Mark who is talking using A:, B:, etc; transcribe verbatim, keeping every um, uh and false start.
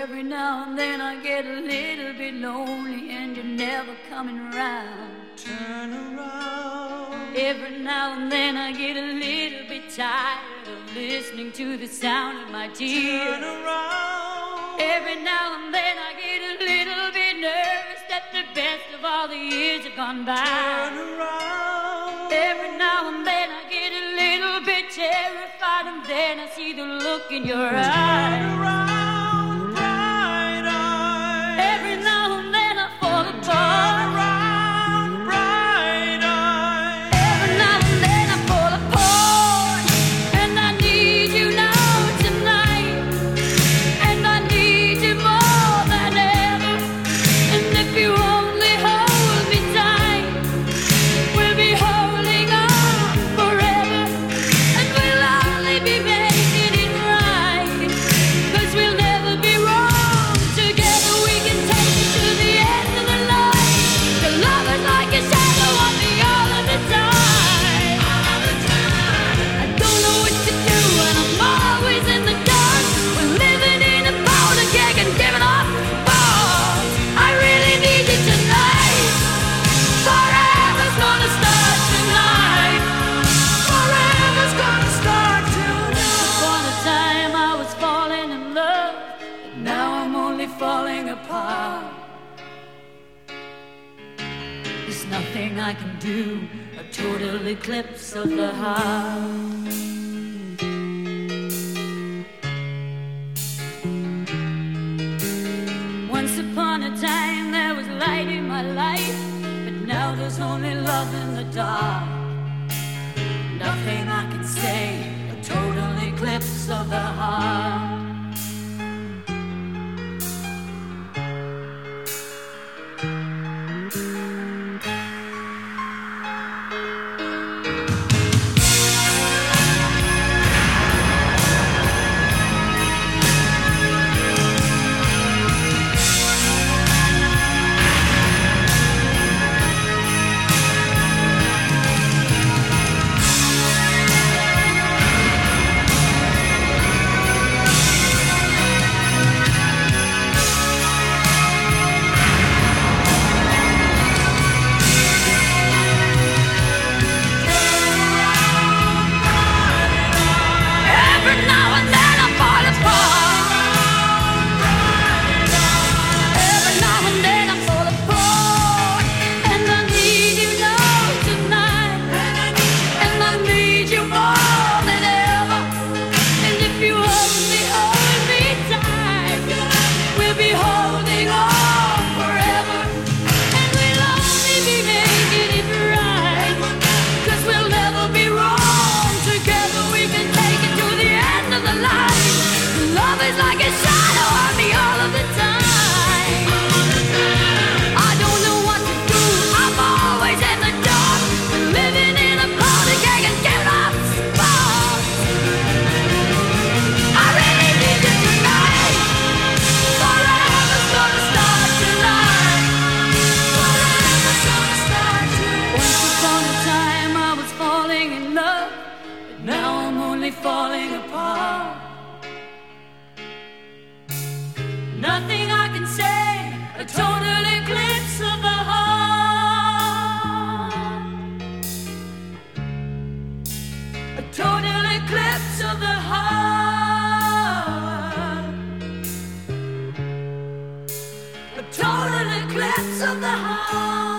A: Every now and then I get a little bit lonely and you're never coming around.
B: Turn around.
A: Every now and then I get a little bit tired of listening to the sound of my tears.
B: Turn around.
A: Every now and then I get a little bit nervous that the best of all the years have gone by.
B: Turn around.
A: Every now and then I get a little bit terrified, and then I see the look in your eyes.
B: Turn around, bright eyes.
A: Every now and then I fall apart.
B: Turn around, bright eyes.
A: Every now and then I fall apart, and I need you now tonight, and I need you more than ever. And if you only hold me tight, we'll be holding on forever, and we'll only be making it right, 'cause we'll never be wrong. Together we can take it to the end of the line. The love is like a shadow on me all of the time. I don't know what to do and I'm always in the dark. We're living in a powder keg and giving off balls. I really need you tonight. Forever's gonna start tonight.
B: Forever's gonna start tonight.
A: Upon a time I was falling in love, but now I'm only falling apart. There's nothing I can do, a total eclipse of the heart. Once upon a time there was light in my life, but now there's only love in the dark. Nothing I can say, a total eclipse of the heart. Every now and then I fall apart. Every now and then I fall apart, and I need you now tonight, and I need you more than ever. And if you only hold me tight, we'll be holding on forever, and we'll only be making it right, 'cause we'll never be wrong. Together we can take it to the end of the line. Love is like a shadow on me all of the time. I don't know what to do, I'm always in the dark, living in a powder keg and giving off sparks. I really need you tonight. Forever's gonna start tonight. Forever's gonna start tonight. Once upon a time I was falling in love, but now I'm only falling apart. Nothing I can say, a total eclipse of the heart. A total eclipse of the heart. A total eclipse of the heart.